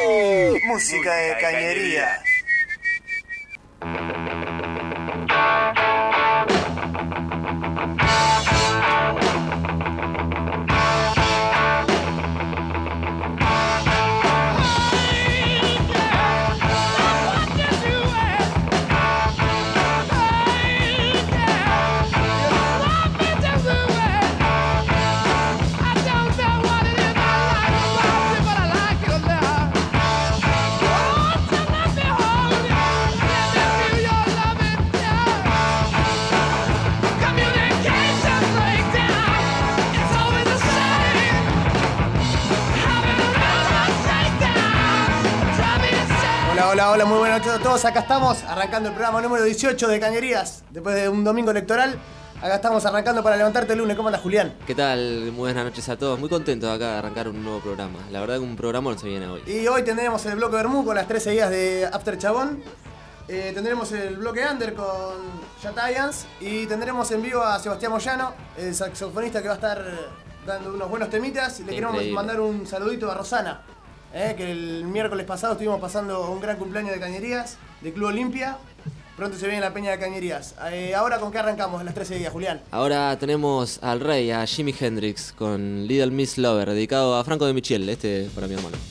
Música de cañerías. Hola, muy buenas noches a todos. Acá estamos arrancando el programa número 18 de Cañerías. Después de un domingo electoral, acá estamos arrancando para levantarte el lunes. ¿Cómo andas, Julián? ¿Qué tal? Muy buenas noches a todos. Muy contentos acá de arrancar un nuevo programa. La verdad que un programa no se viene hoy. Y hoy tendremos el bloque Bermú con las 3 seguidas de After Chabón. Tendremos el bloque Under con Giants. Y tendremos en vivo a Sebastián Moyano, el saxofonista que va a estar dando unos buenos temitas. Y le queremos mandar un saludito a Rosana. Que el miércoles pasado estuvimos pasando un gran cumpleaños de Cañerías, de Club Olimpia. Pronto se viene la peña de Cañerías. Ahora, ¿con qué arrancamos en las 13 días, Julián? Ahora tenemos al rey, a Jimi Hendrix, con Little Miss Lover, dedicado a Franco de Michiel, para mi hermano.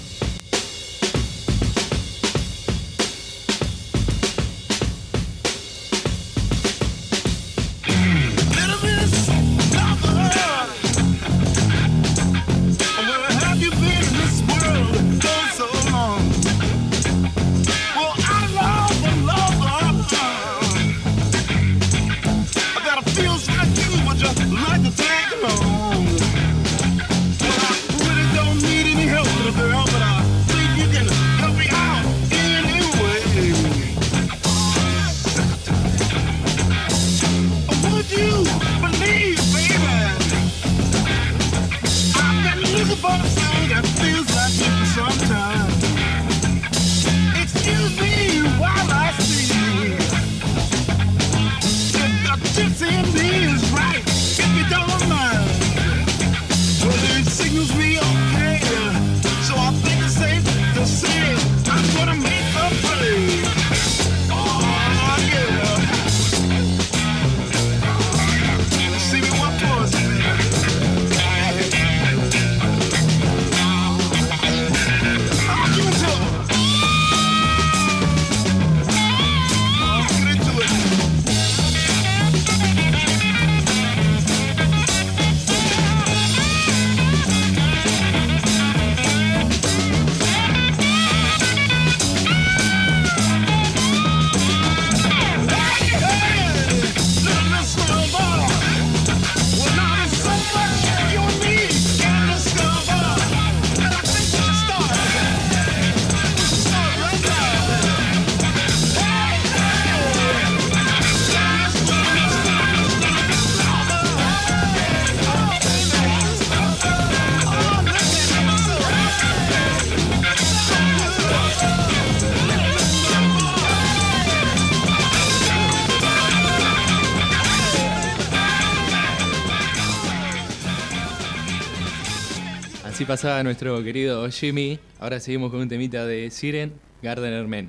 Así pasaba nuestro querido Jimmy. Ahora seguimos con un temita de Siren, Gardener Men.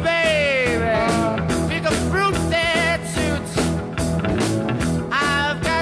I've got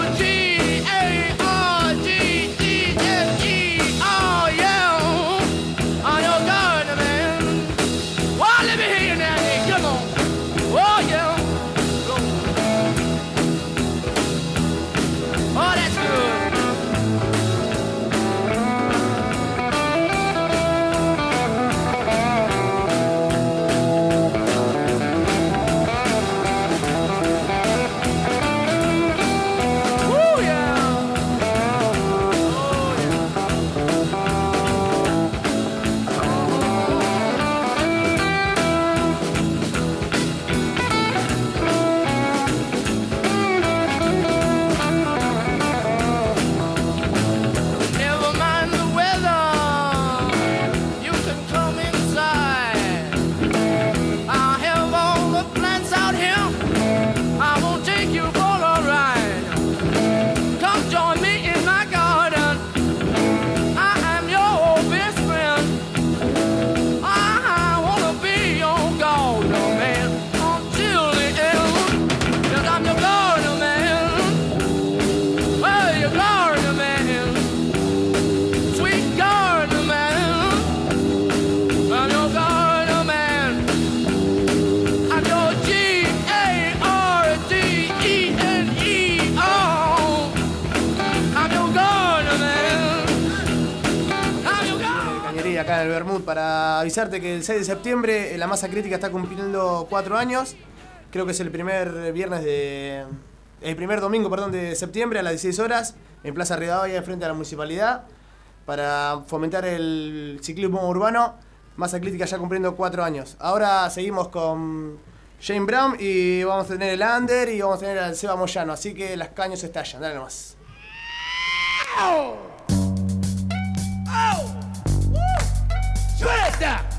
Acá en el Bermud para avisarte que el 6 de septiembre la Masa Crítica está cumpliendo 4 años. Creo que es el primer domingo, de septiembre a las 16 horas en Plaza Rivadavia, enfrente a la municipalidad, para fomentar el ciclismo urbano. Masa Crítica ya cumpliendo 4 años. Ahora seguimos con Jane Brown y vamos a tener el Under y vamos a tener al Seba Moyano, así que las caños estallan, dale nomás. Oh! Oh! Shut up!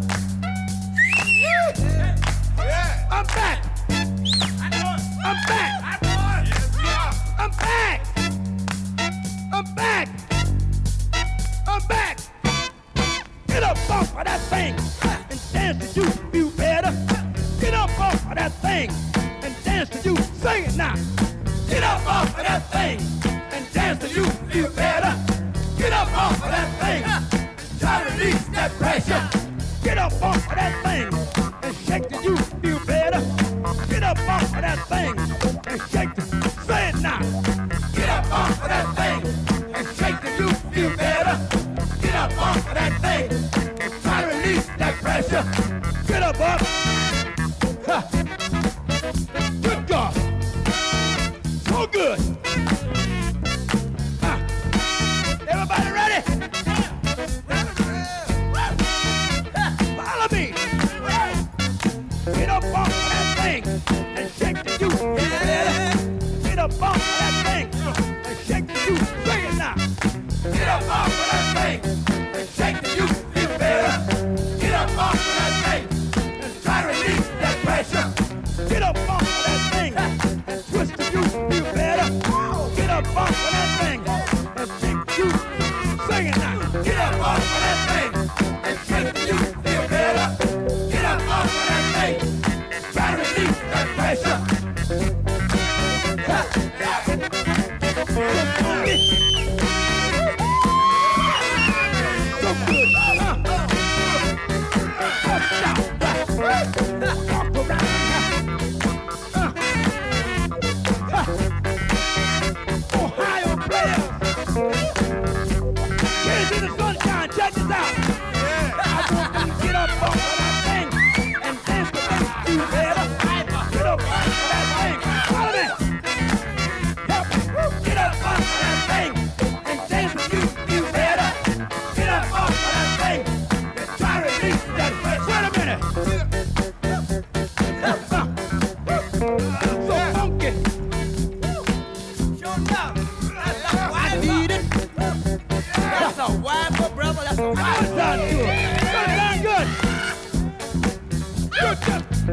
I'm back! I'm back! I'm back! I'm back! I'm back! Get up off of that thing and dance to you feel better. Get up off of that thing and dance to you. Sing it now. Get up off of that thing and dance to you feel better. Get up off of that thing. Try to release that pressure. Get up off of that thing and shake till you feel better. Get up off of that thing and shake till. Say it now. Get up off of that thing and shake till you feel better. Get up off of that thing and try to release that pressure. Get up, up. Ha. Good God. So good. Ha. Everybody ready? Follow me. Get up off of that thing and shake till you feel better. Get up off of that thing and shake till you. Sing it now. Get up off of that thing and shake till you feel better. Get up off of that thing and try to release that pressure. Get up off of that thing and twist till you feel better. Get up off of that thing and shake till you. Sing it now. Get up off of that thing and shake till you feel better. Get up off of that thing and try to release that pressure. Ha. So good. Ohio players. Kids in the sunshine, check this out. I want them to get up off of that thing and dance to that you better. Get up off of that thing. Follow me. Get up off of that thing and dance to you better. Get up off of that thing and try to release that pressure. Wait a minute. So funky. I need it. That's a wife, brother. That's a wife. Sound good. Sound good. Good.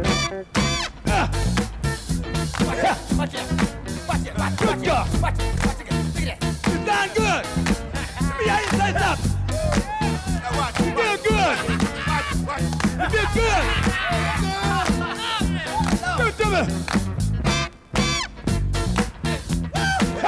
Watch it. Watch it. Watch it. Good job. Watch it. Watch it. Look at that. You sound good. Let me hear you say something. You feel good. You feel good. Do it to me.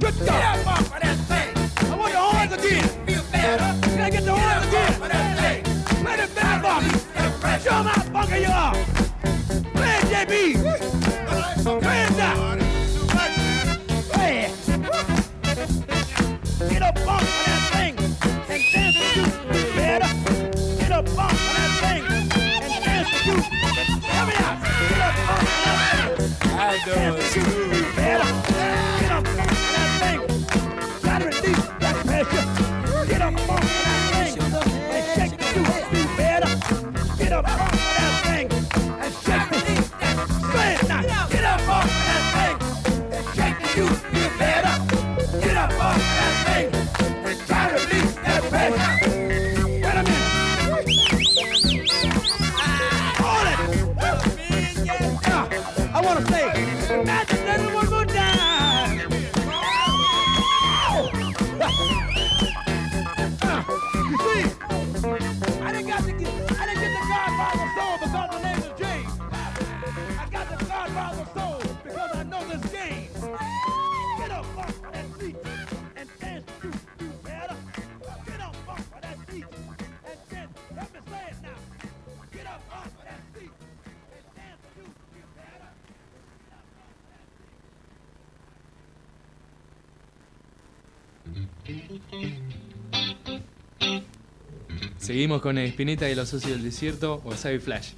Good stuff. Get up off of that thing. I want the horns again. Feel better. Can I get the horns again? Off of that thing. Play the bad box. Show 'em how funky you are. Play it, JB. Play it now. Play it. Get up off of that thing and dance with you. Feel better. Get up off of that thing and dance with you. Help me out. Get up off of that thing. I know it's you. Better. Get up off of that thing. Try to release that pressure. Get up off of that thing and shake the you. Better. Get up off of that thing and shake the you. Say it now. Get up off of that thing and shake the you. Better. Get up off of that thing and try to release that pressure. Wait a minute. Hold it. I want to say, imagine that one more time. You see, I didn't get the Godfather soul because my name is James. I got the Godfather soul because I know this game. Get up off of that seat and dance to you better. Get up off of that seat and dance. Let me say it now. Get up off of that seat and dance to you better. Seguimos con Spinetta y los Socios del Desierto, Wasabi Flash.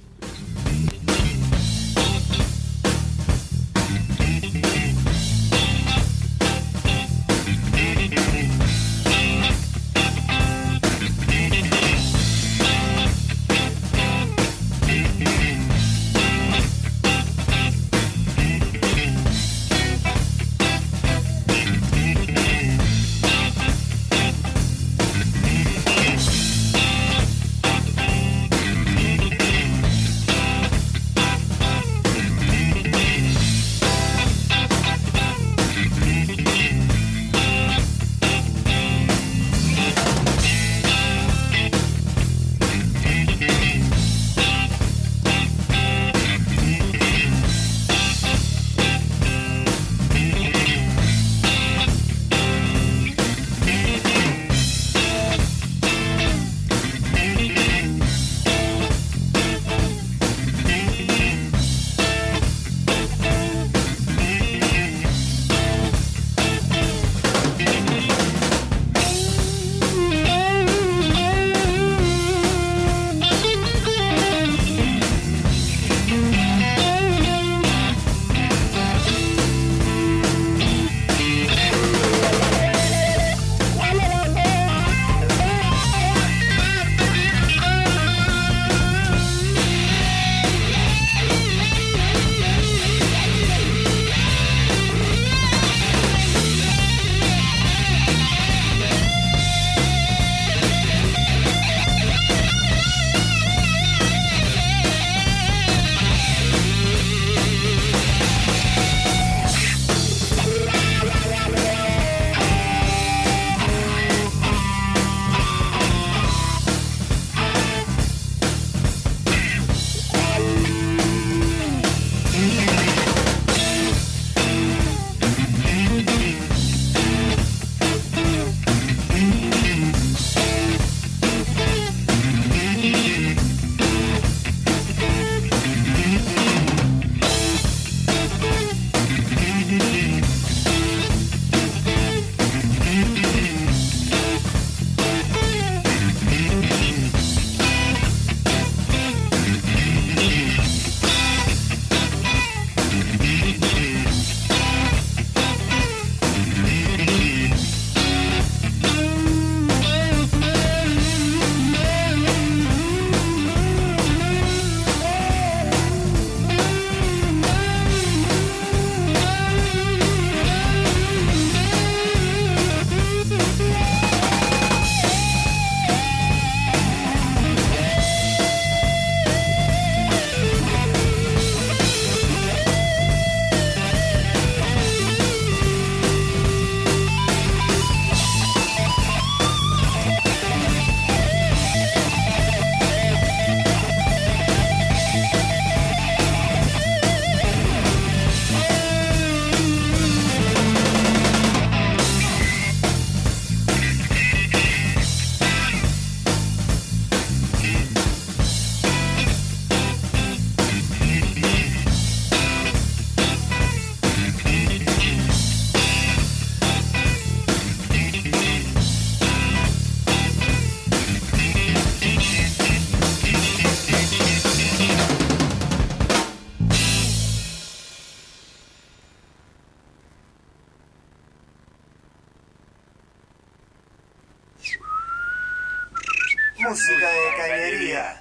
Música de cañerías.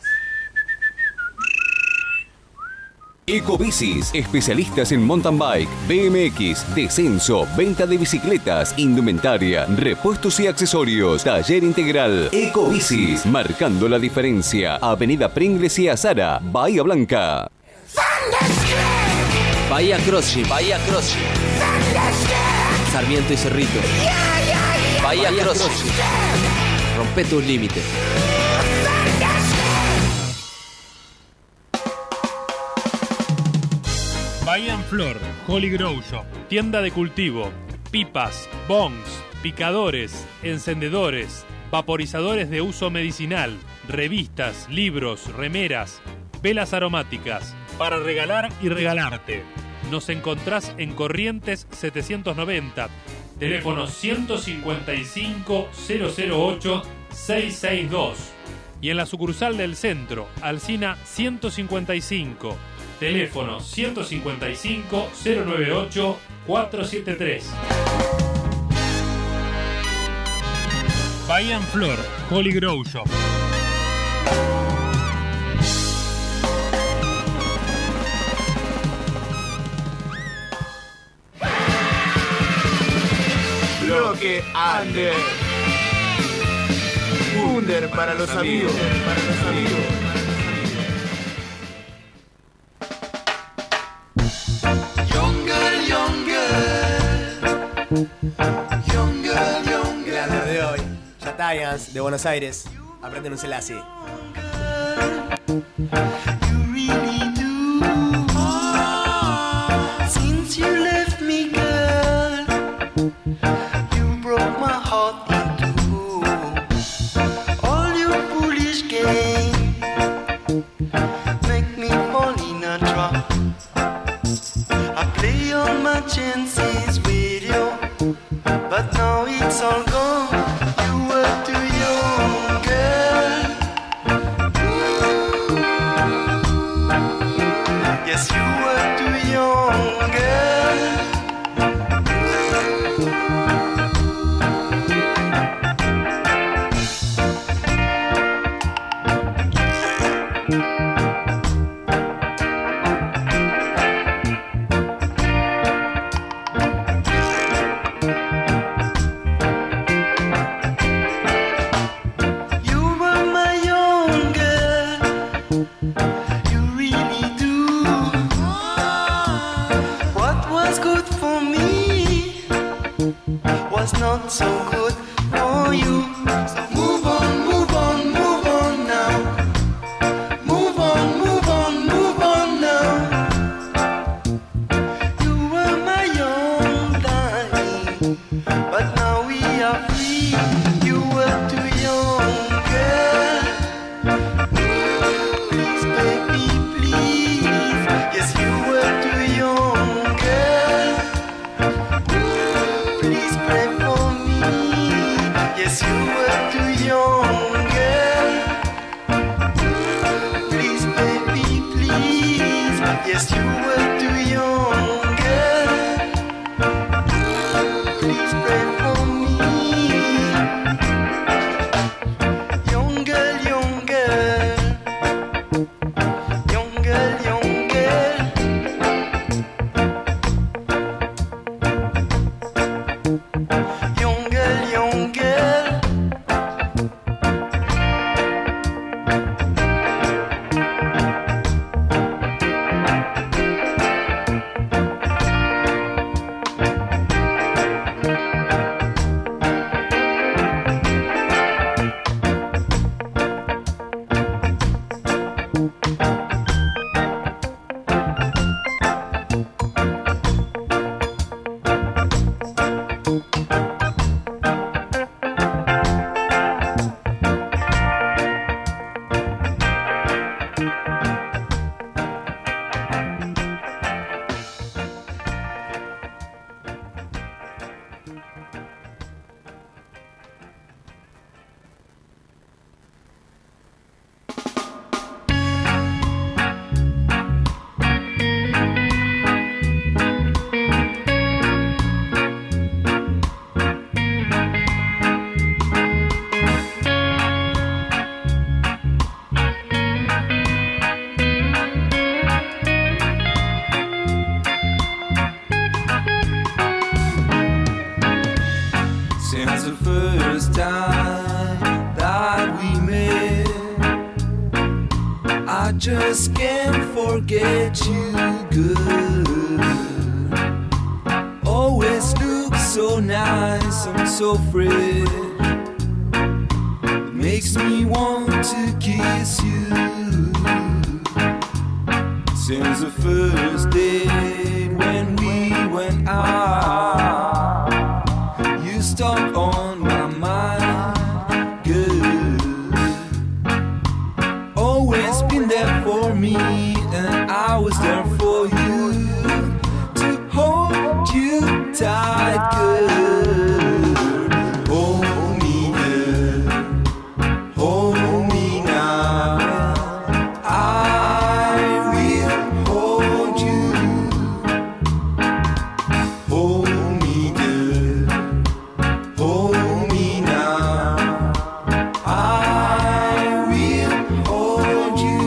Ecobicis, especialistas en mountain bike, BMX, descenso, venta de bicicletas, indumentaria, repuestos y accesorios. Taller integral. Ecobicis, marcando la diferencia. Avenida Pringles y Azara, Bahía Blanca. Bahía CrossFit, Bahía CrossFit. Sarmiento y Cerrito. Bahía CrossFit. Rompe tus límites. Bahía en Flor, Holy Grow Shop, tienda de cultivo, pipas, bongs, picadores, encendedores, vaporizadores de uso medicinal, revistas, libros, remeras, velas aromáticas, para regalar y regalarte. Nos encontrás en Corrientes 790, teléfono 155 008 662 y en la sucursal del centro, Alsina 155, teléfono 155 098 473. Bahía en Flor, Holy Grow Shop. Bloque Under. Under para los amigos. Grande de hoy. Yatayans de Buenos Aires. Aprenden un Selassie. Since you left me, girl, you broke my heart in two. All your foolish game make me fall in a trap. I play all my chances with you, but now it's all gone. You were too young, girl. Yes, you were too young, girl. You were my young girl. You really do. What was good for me was not so good for you. So move on, move on, move on now. Move on, move on, move on now. You were my young darling, but now we are free. You were too young, girl. Please, baby, please. Yes, you were too young, girl. Please pray for me. Yes, you were too young, girl. Please, baby, please. Yes, you were too young, girl. Please pray for me. Young girl, young girl. Young girl, young girl. Young girl, young girl. first time that we met. I just can't forget you, good. Always look so nice and so fresh. Makes me want to kiss you. Since the first day when we went out, you stuck on my mind, good. Always been there for me, and I was there for you, to hold you tight, good. Hold me, good. Hold me now. I will hold you. Hold me, good. Hold me now. I will hold you.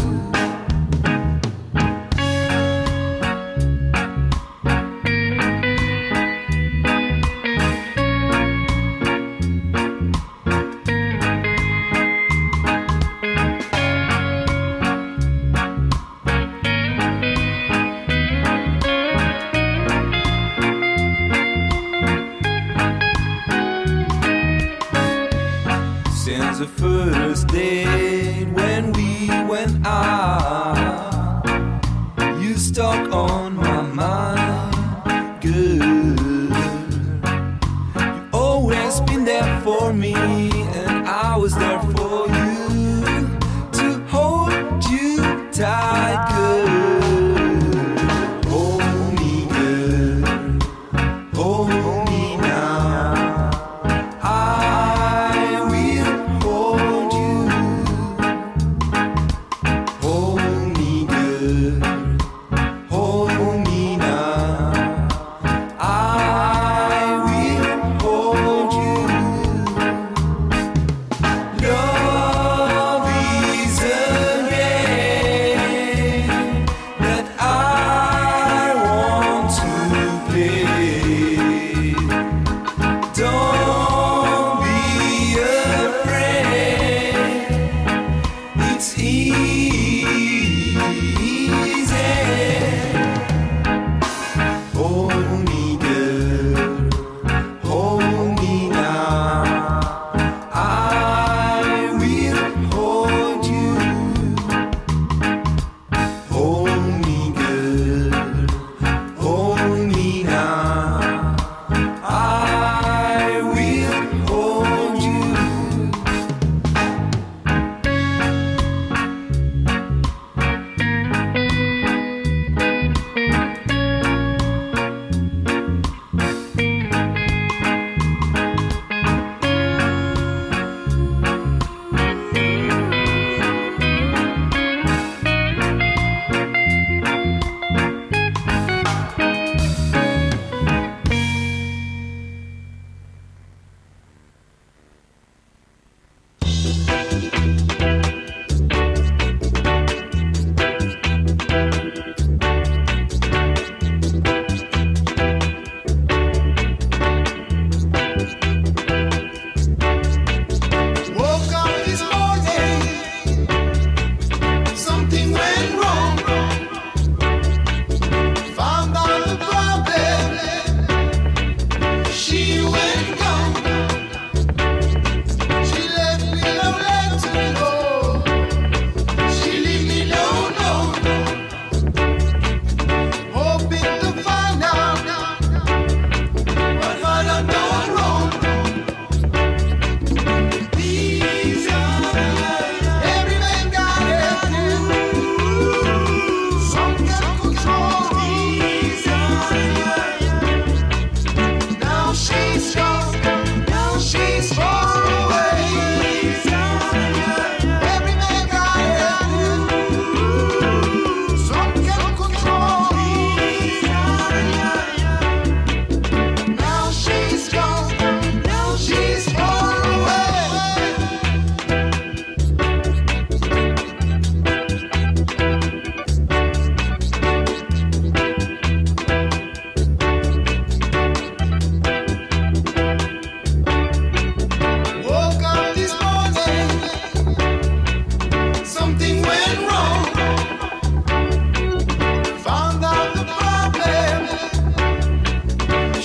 Since the first day when we went out, you stuck on my mind, good. You always been there for me, and I was there for you, to hold you tight, good. Hold me, good. Hold me now. I will hold you. Hold me, good. Hold me now. I will hold you.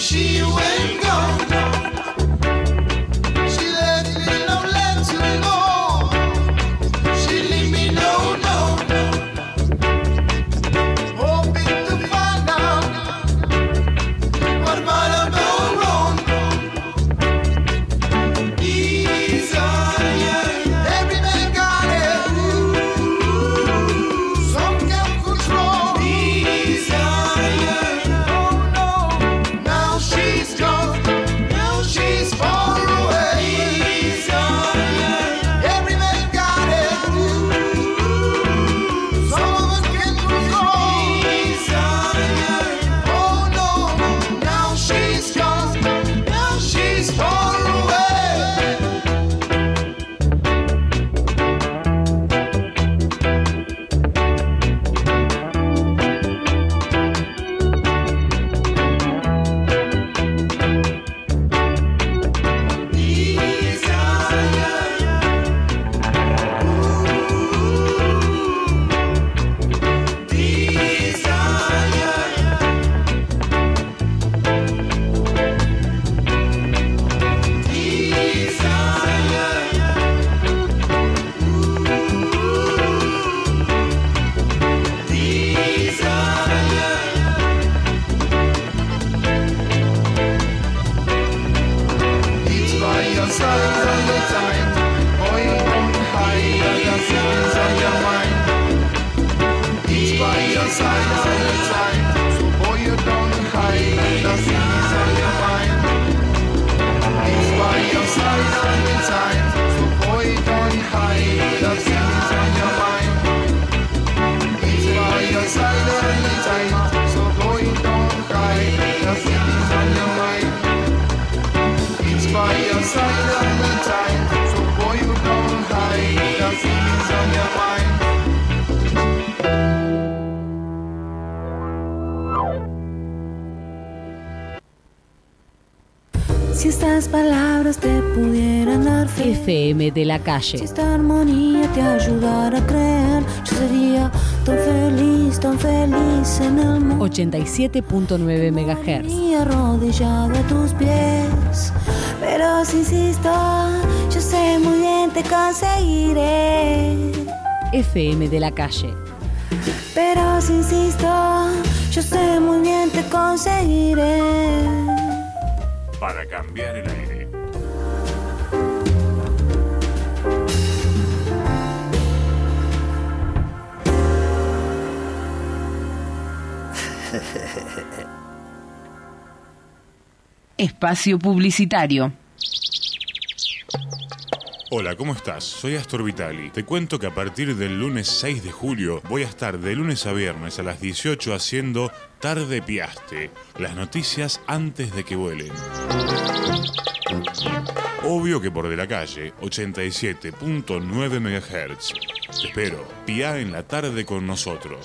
she went gone. She left me no land to go. She leave me no. Hoping to find out what might have gone wrong. Desire, every man got it. Some can't control. Desire, oh no, now she's gone. Now she's far away. Desire, every man got it. Some of us can't control. Desire, oh no, now she's gone. Now she's far away. It's by your side all the time. Boy, don't hide all the things on your mind. It's by your side all the time. So boy, you don't hide all the things on your mind. It's by your side all the time. So boy, don't hide all the things on your mind. It's by your side all the time. So boy, don't hide the things on your mind. It's by your side all the time, so boy you don't hide the things on your mind. Si estas palabras te pudieran dar fe, FM de la calle. si esta armonía te ayudara a creer, yo sería tan feliz en el mundo. 87.9 MHz. Y arrodillado a tus pies. Pero si insisto, yo sé muy bien te conseguiré. FM de la calle. Pero si insisto, yo sé muy bien te conseguiré. Para cambiar el aire. Espacio publicitario. Hola, ¿cómo estás? Soy Astor Vitali. Te cuento que a partir del lunes 6 de julio voy a estar de lunes a viernes a las 18 haciendo Tarde Piaste, las noticias antes de que vuelen. Obvio que por De la Calle, 87.9 MHz. Te espero, piá en la tarde con nosotros.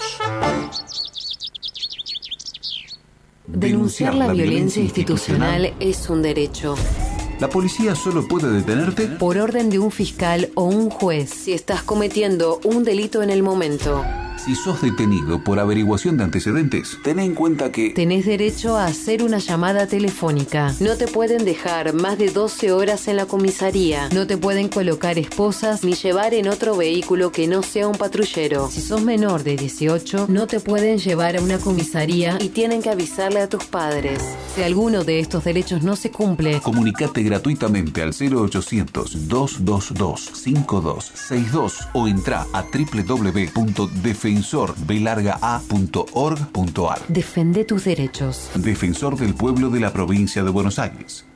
Denunciar la violencia institucional es un derecho. La policía solo puede detenerte Por orden de un fiscal o un juez, si estás cometiendo un delito en el momento. si sos detenido por averiguación de antecedentes. Ten en cuenta que Tenés derecho a hacer una llamada telefónica. No te pueden dejar más de 12 horas en la comisaría. No te pueden colocar esposas ni llevar en otro vehículo que no sea un patrullero. Si sos menor de 18, no te pueden llevar a una comisaría y tienen que avisarle a tus padres. Si alguno de estos derechos no se cumple, comunicate gratuitamente al 0800-222-5262 o entra a www.defensorbelargaa.org.ar. defende tus derechos. Defensor del Pueblo de la Provincia de Buenos Aires.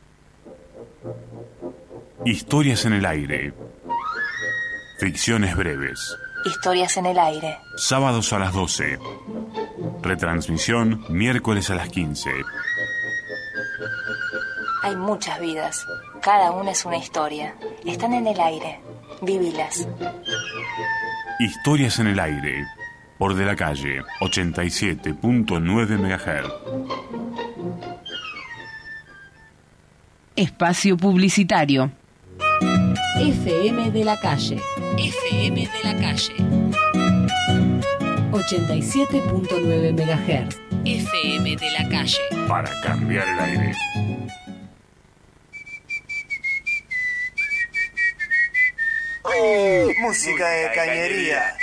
Historias en el aire. Ficciones breves. Historias en el aire. Sábados a las 12. Retransmisión miércoles a las 15. Hay muchas vidas. Cada una es una historia. Están en el aire. Vivilas. Historias en el aire. Por De la Calle, 87.9 MHz. Espacio publicitario. FM de la Calle. FM de la calle. 87.9 MHz. FM de la calle. Para cambiar el aire. Música de cañería.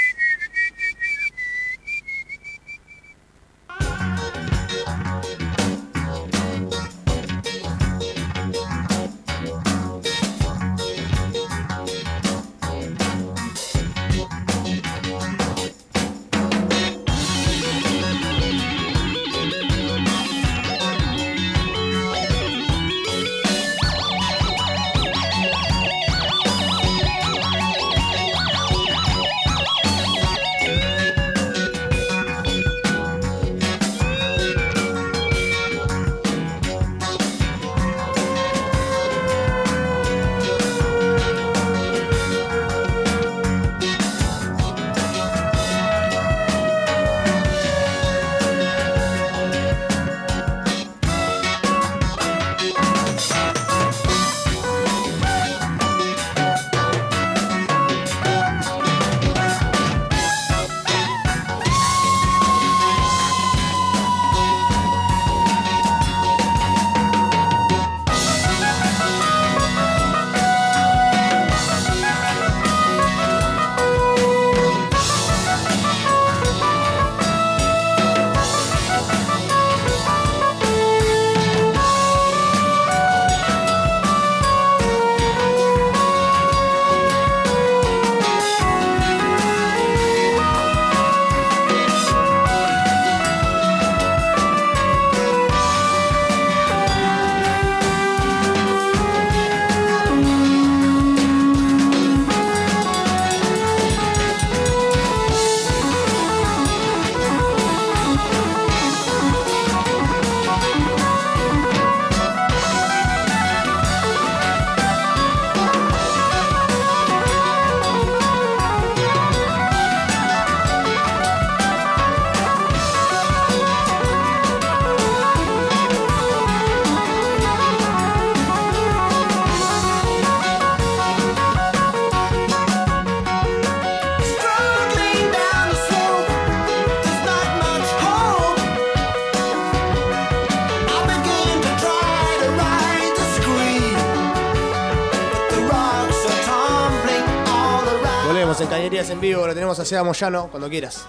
En Cañerías en vivo, lo tenemos a Seba Moyano, cuando quieras.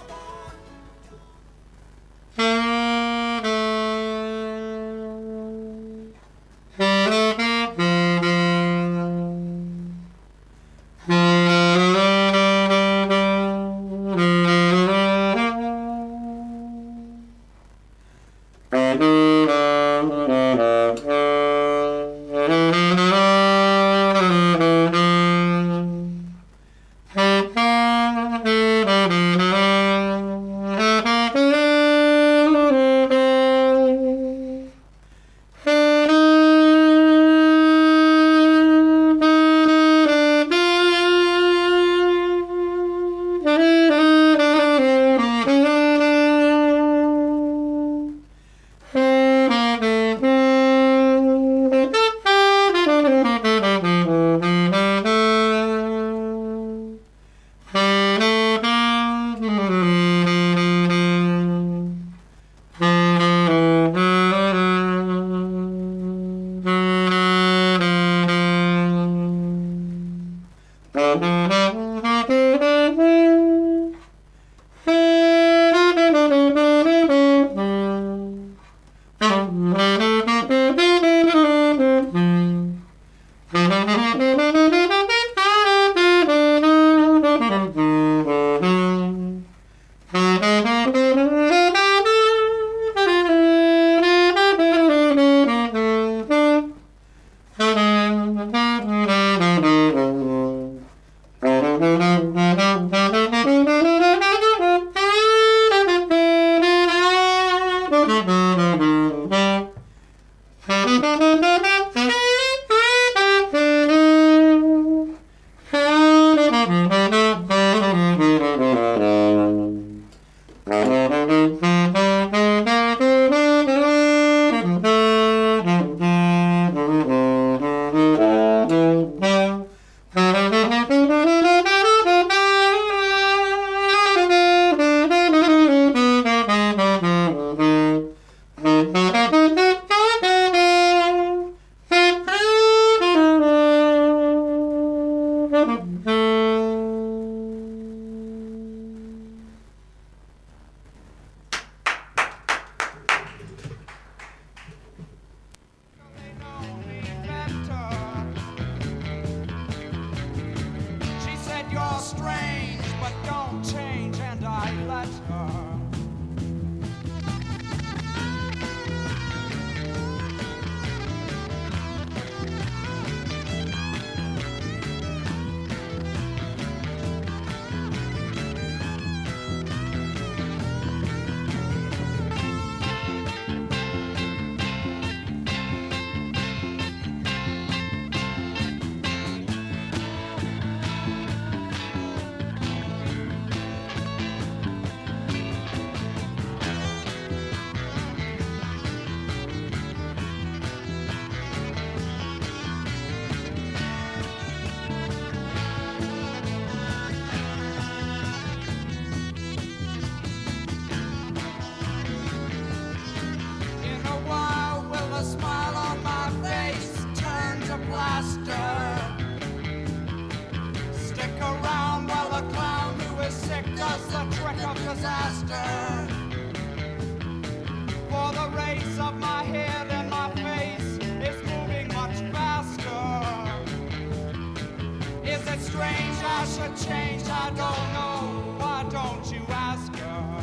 it strange I should change? I don't know. Why don't you ask her?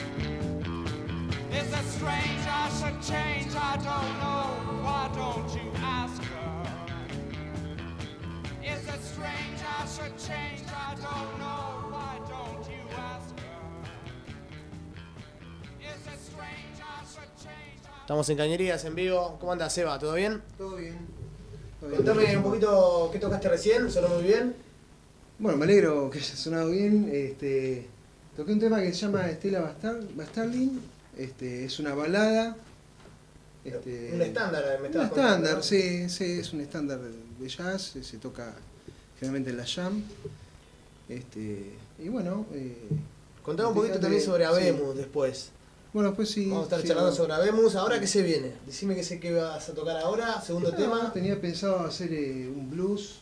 Is it strange I should change? I don't know. Why don't you ask her? Is it strange I should change? I don't know. Why don't you ask her? Is it strange I should change? Estamos en Cañerías en vivo. ¿Cómo anda, Seba? ¿Todo bien? Todo bien. Contame un poquito qué tocaste recién, sonó muy bien. Bueno, me alegro que haya sonado bien. Toqué un tema que se llama Estela Bastardín. Es una balada. Un estándar, me Un estabas estándar, contando, ¿no? sí, es un estándar de jazz. Se toca generalmente en la jam. Y bueno. Contame un poquito también sobre Abemus después. Bueno, pues sí. Vamos a estar sí, charlando bueno. sobre Abemus. ¿Ahora qué se viene? Decime qué vas a tocar ahora, segundo tema. Tenía pensado hacer un blues.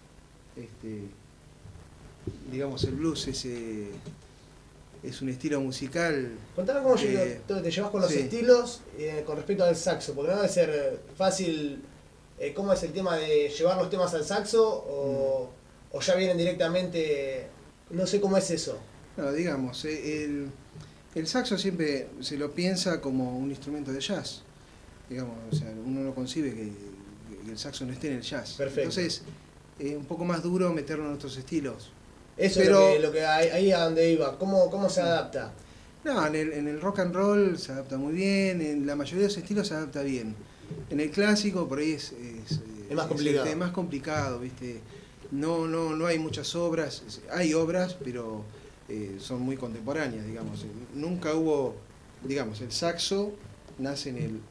Digamos, el blues es un estilo musical. Contame cómo te llevas con los sí. estilos con respecto al saxo, porque no debe ser fácil. ¿Cómo es el tema de llevar los temas al saxo o ya vienen directamente? No sé cómo es eso. No, digamos, el saxo siempre se lo piensa como un instrumento de jazz. Digamos, o sea, uno no concibe que el saxo no esté en el jazz. Perfecto. Entonces, un poco más duro meterlo en otros estilos. Eso Pero, es lo que ahí a donde iba. ¿Cómo se adapta? No, en el rock and roll se adapta muy bien, en la mayoría de los estilos se adapta bien. En el clásico por ahí es más complicado. Más complicado, ¿viste? No hay muchas obras, hay obras, pero son muy contemporáneas, digamos. Nunca hubo, digamos, el saxo nace en el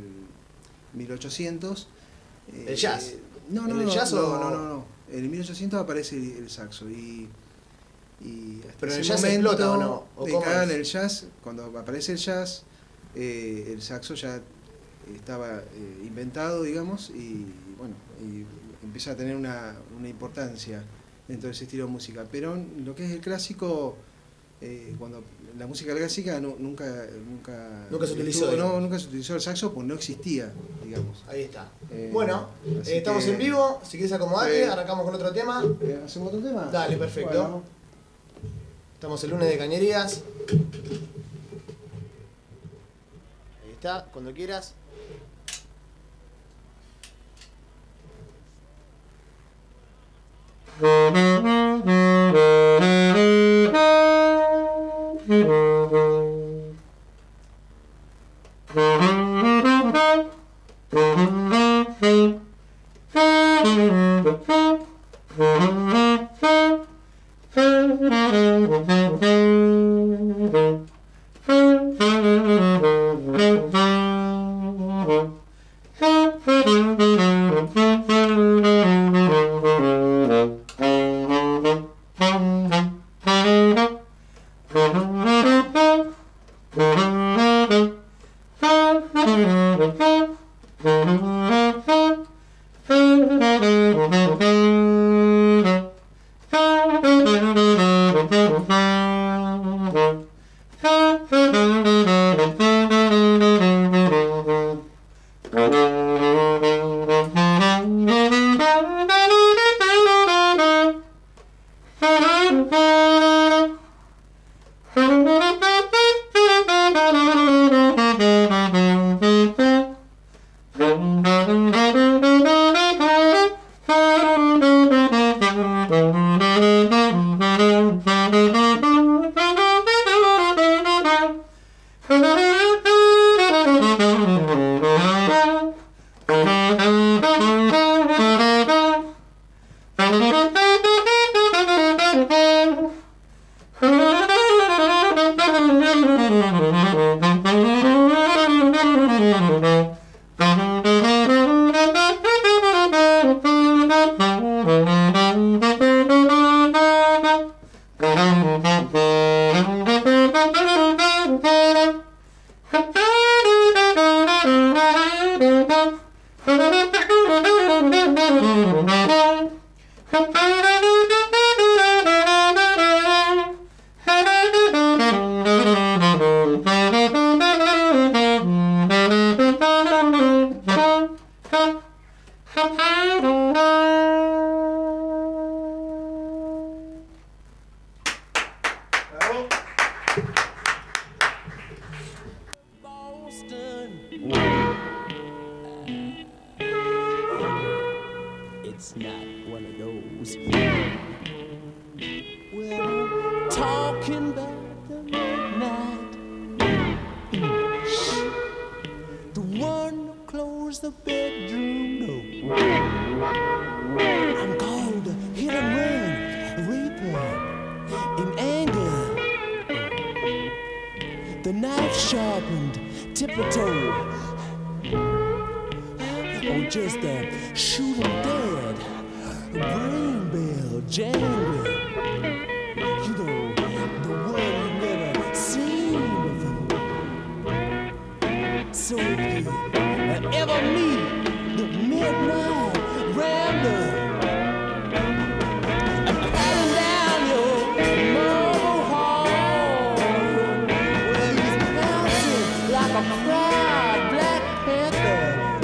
1800. ¿El jazz? No. ¿En el jazz o...? No. En el 1800 aparece el saxo y hasta ¿Pero en ese el jazz momento, explota o no? ¿O cómo acá en es? el jazz, cuando aparece el jazz, el saxo ya estaba inventado, digamos, y bueno, y empieza a tener una importancia dentro de ese estilo de música. Pero en lo que es el clásico, cuando la música clásica nunca se utilizó, nunca se utilizó el saxo, pues no existía, digamos. Ahí está. Bueno, estamos que- en vivo, si quieres acomodarte, Sí. arrancamos con otro tema. ¿Hacemos otro tema? Dale, perfecto. Bueno. Estamos el lunes de Cañerías. Ahí está, cuando quieras. it's not one of those. Well, talking about the midnight shh, the one who closed the bedroom door. I'm called a hit and run reaper in anger. The knife sharpened, tiptoe. Or just a shoot 'em dead, brain bell jangle. You know, the one you never seen before. So if you ever meet the midnight rambler, padding down your marble hall, well, he's bouncing like a proud Black Panther.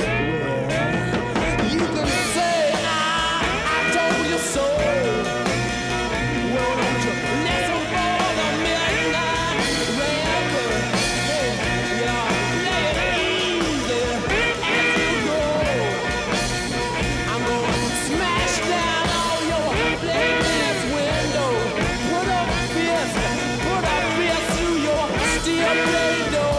You can say I told you so. Well, don't you listen for the midnight rambler. Yeah, lay it easy as you go. I'm gonna smash down all your playlist window. Put a fist through your steel blade door.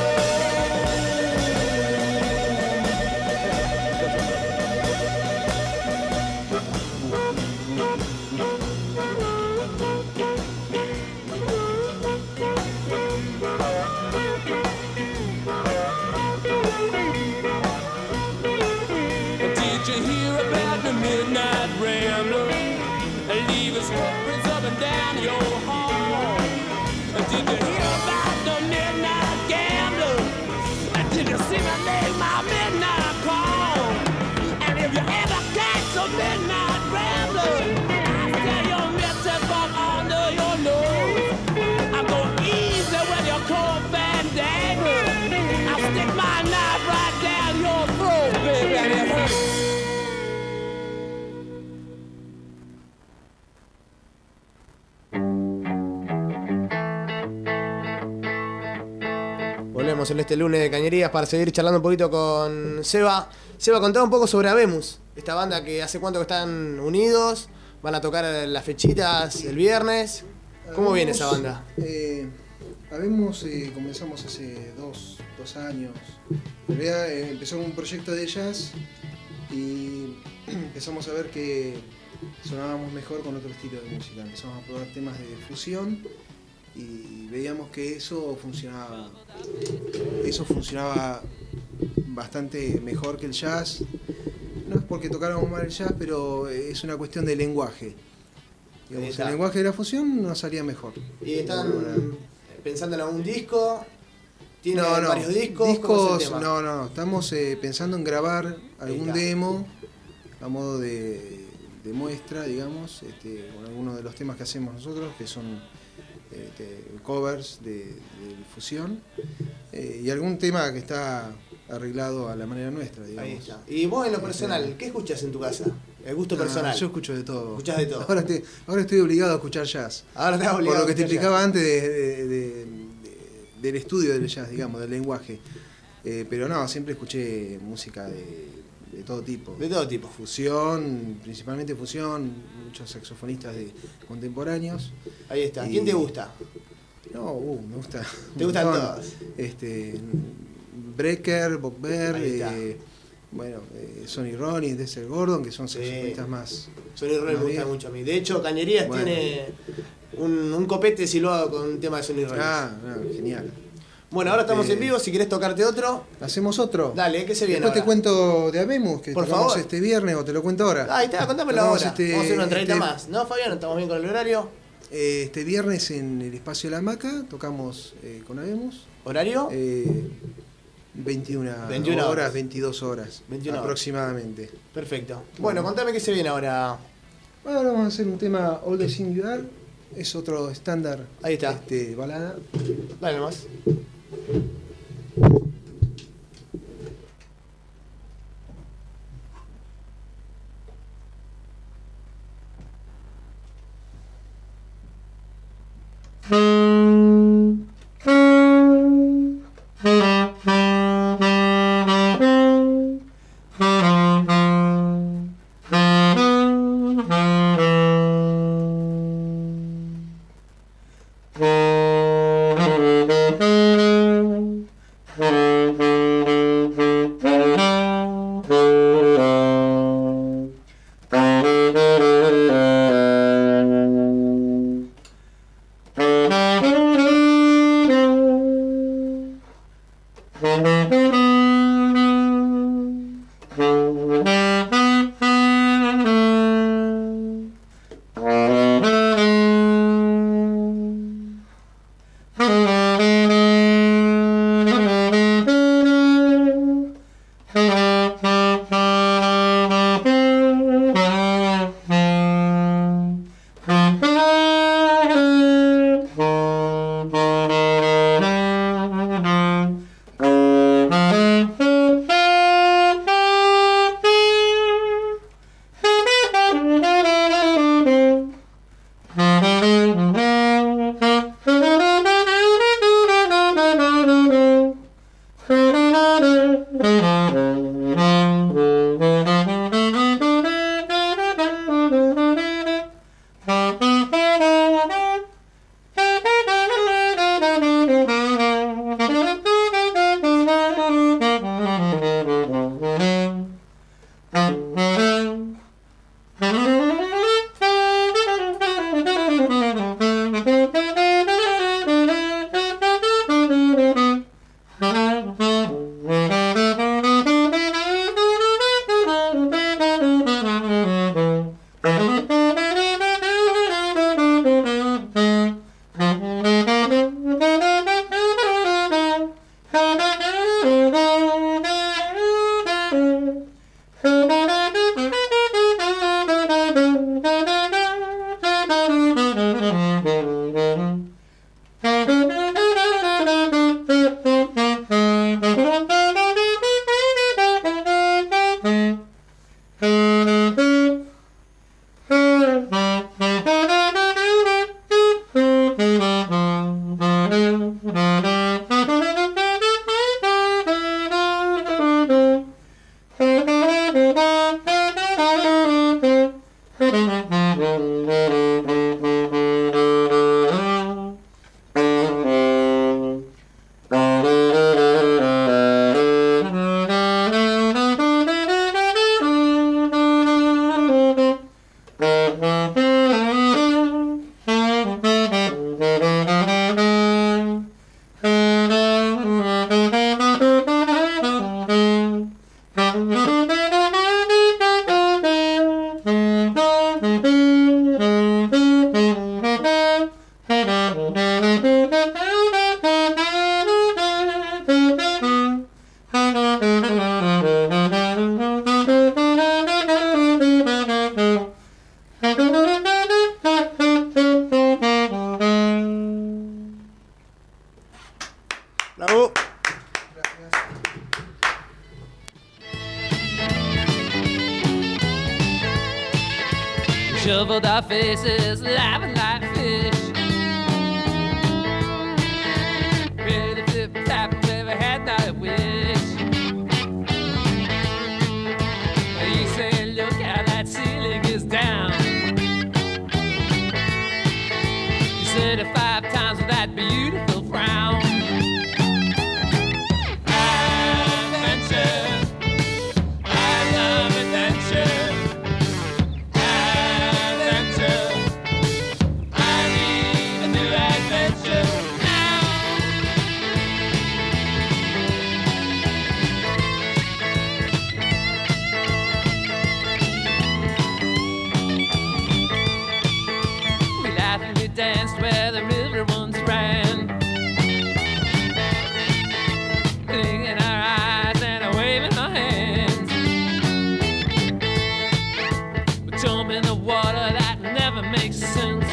Did you hear about the midnight rambler? Leave his footprints up and down your hall. Did you hear about the midnight gambler? Did you see me make my midnight call? And if you ever catch a midnight rambler, I tell your message from under your nose. I'm going easy with your cold bandana. I'll stick my knife right down your throat, baby, and it hurts. Volvemos en este lunes de Cañerías para seguir charlando un poquito con Seba. Seba, contaba un poco sobre Habemos, esta banda que hace cuánto que están unidos, van a tocar las fechitas el viernes. ¿Cómo viene esa banda? Habemos, comenzamos hace dos años. En realidad empezó como un proyecto de jazz y empezamos a ver que sonábamos mejor con otro estilo de música. Empezamos a probar temas de fusión y veíamos que eso funcionaba bastante mejor que el jazz. No es porque tocáramos mal el jazz, pero es una cuestión de lenguaje. Digamos, el lenguaje de la fusión nos salía mejor. ¿Y están pensando en algún disco? ¿Tienen varios discos? ¿Cómo es el tema? No, estamos pensando en grabar algún demo a modo de muestra, digamos, con algunos de los temas que hacemos nosotros, que son covers de fusión, y algún tema que está arreglado a la manera nuestra, digamos. Ahí está. Y vos en lo personal, ¿qué escuchas en tu casa? El gusto personal. Yo escucho de todo. ¿Escuchás de todo? Ahora estoy obligado a escuchar jazz. Ahora estás obligado. Por lo que te a escuchar explicaba jazz. antes del estudio del jazz, digamos, del lenguaje. Pero no, siempre escuché música de todo tipo. De todo tipo. Fusión, principalmente fusión, muchos saxofonistas contemporáneos. Ahí está. ¿Quién te gusta? No, me gusta. ¿Te gustan todos? Brecker, Bob Baer, Sonny Rollins, Dexter Gordon, que son saxofonistas más. Sonny Rollins me gusta mucho a mí. De hecho, Cañerías tiene un copete silbado con un tema de Sonny Rollins. Genial. Bueno, ahora estamos en vivo, si querés tocarte otro. ¿Hacemos otro? Dale, ¿qué se viene Después ahora? te cuento de Habemos, que Por tocamos favor. este viernes, o te lo cuento ahora. Ahí está, contámelo Tocamos ahora. Vamos a hacer una entradita más. ¿No, Fabián? ¿Estamos bien con el horario? Este viernes en el Espacio La Hamaca tocamos con Habemos. ¿Horario? 21 horas. horas, 22 horas 21 aproximadamente. Perfecto. Bueno, contame qué se viene ahora. Ahora vamos a hacer un tema All the Things You Are. Es otro estándar. Ahí está. Balada. Dale nomás. Shoveled our faces, laughing like fish. Ready to flip tap if ever had not a wish. You say, look how that ceiling is down. You said it 5 times with that beautiful frown. Adventure, I love adventure. Danced where the river once ran, blinking our eyes and waving our hands. We jump in the water that never makes sense.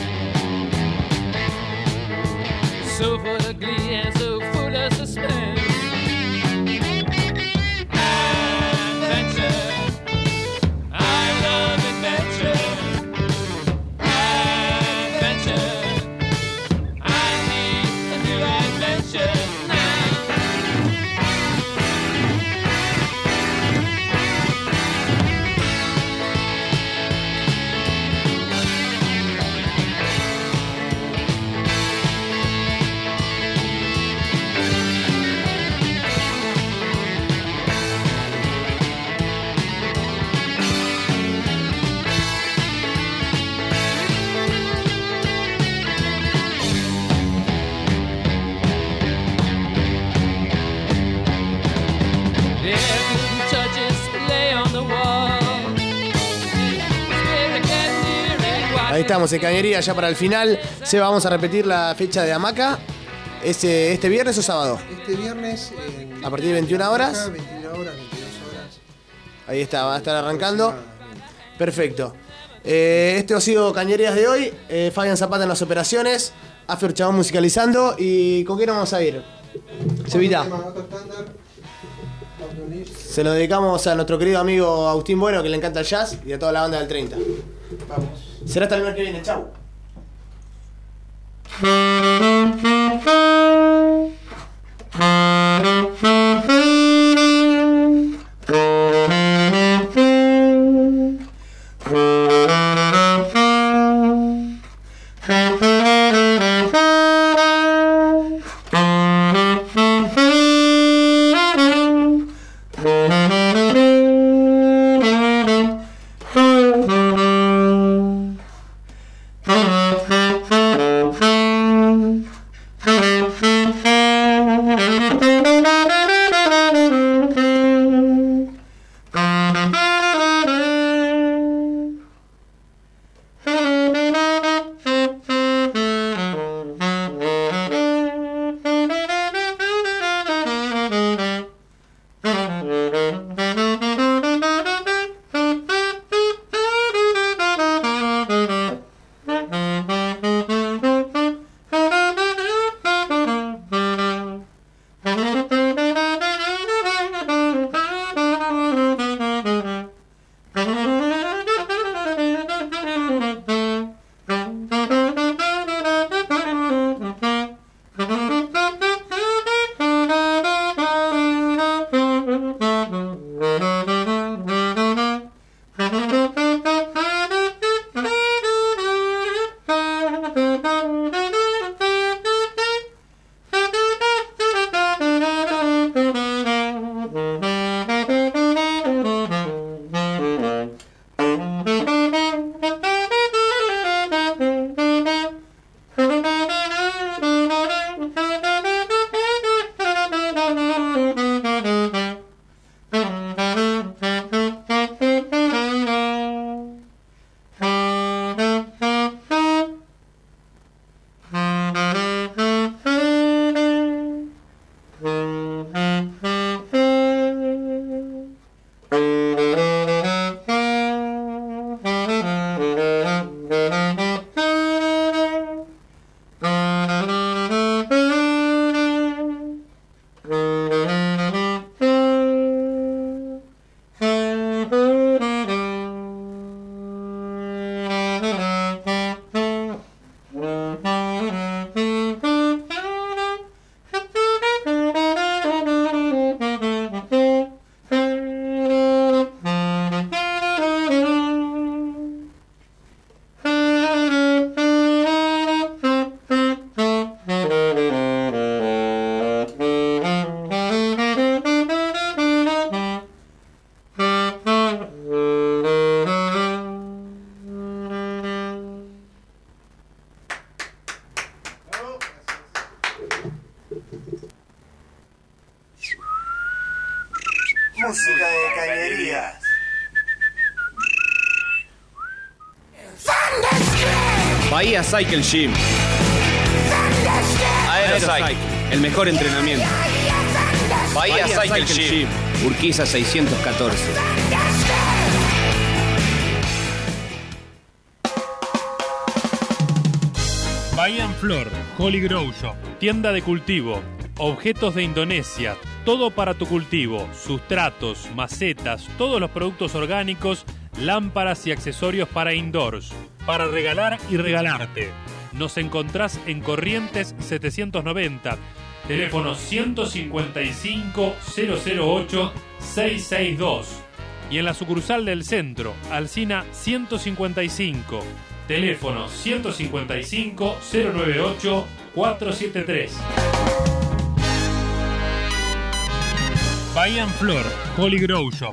So full of glee and so full of suspense. Adventure, I love adventure. Ahí estamos en Cañería ya para el final. Se vamos a repetir la fecha de Hamaca. ¿Este viernes o sábado? Este viernes. A partir de 21 horas. 21 horas, 22 horas. Ahí está, va a estar arrancando. Perfecto. Este ha sido Cañerías de hoy. Fabián Zapata en las operaciones. After Chabón musicalizando. ¿Y con qué nos vamos a ir? Cevita. Se lo dedicamos a nuestro querido amigo Agustín Bueno, que le encanta el jazz, y a toda la banda del 30. Vamos. Será hasta el lunes que viene. Chau. Música de Cañerías. Bahía Cycle Gym. Aerocycle, el mejor entrenamiento. Bahía Cycle Gym. Urquiza 614. Bahía Flor, Holy Grow Shop, tienda de cultivo, objetos de Indonesia, todo para tu cultivo, sustratos, macetas, todos los productos orgánicos, lámparas y accesorios para indoors, para regalar y regalarte. Nos encontrás en Corrientes 790, teléfono 155 008 662 y en la sucursal del centro, Alsina 155, teléfono 155 098 473. Bahía Flor, Holy Grow Shop.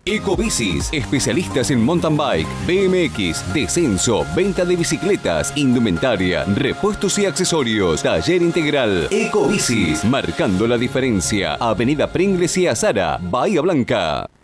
Ecobicis, especialistas en mountain bike, BMX, descenso, venta de bicicletas, indumentaria, repuestos y accesorios. Taller integral. Ecobicis, marcando la diferencia. Avenida Pringles y Azara, Bahía Blanca.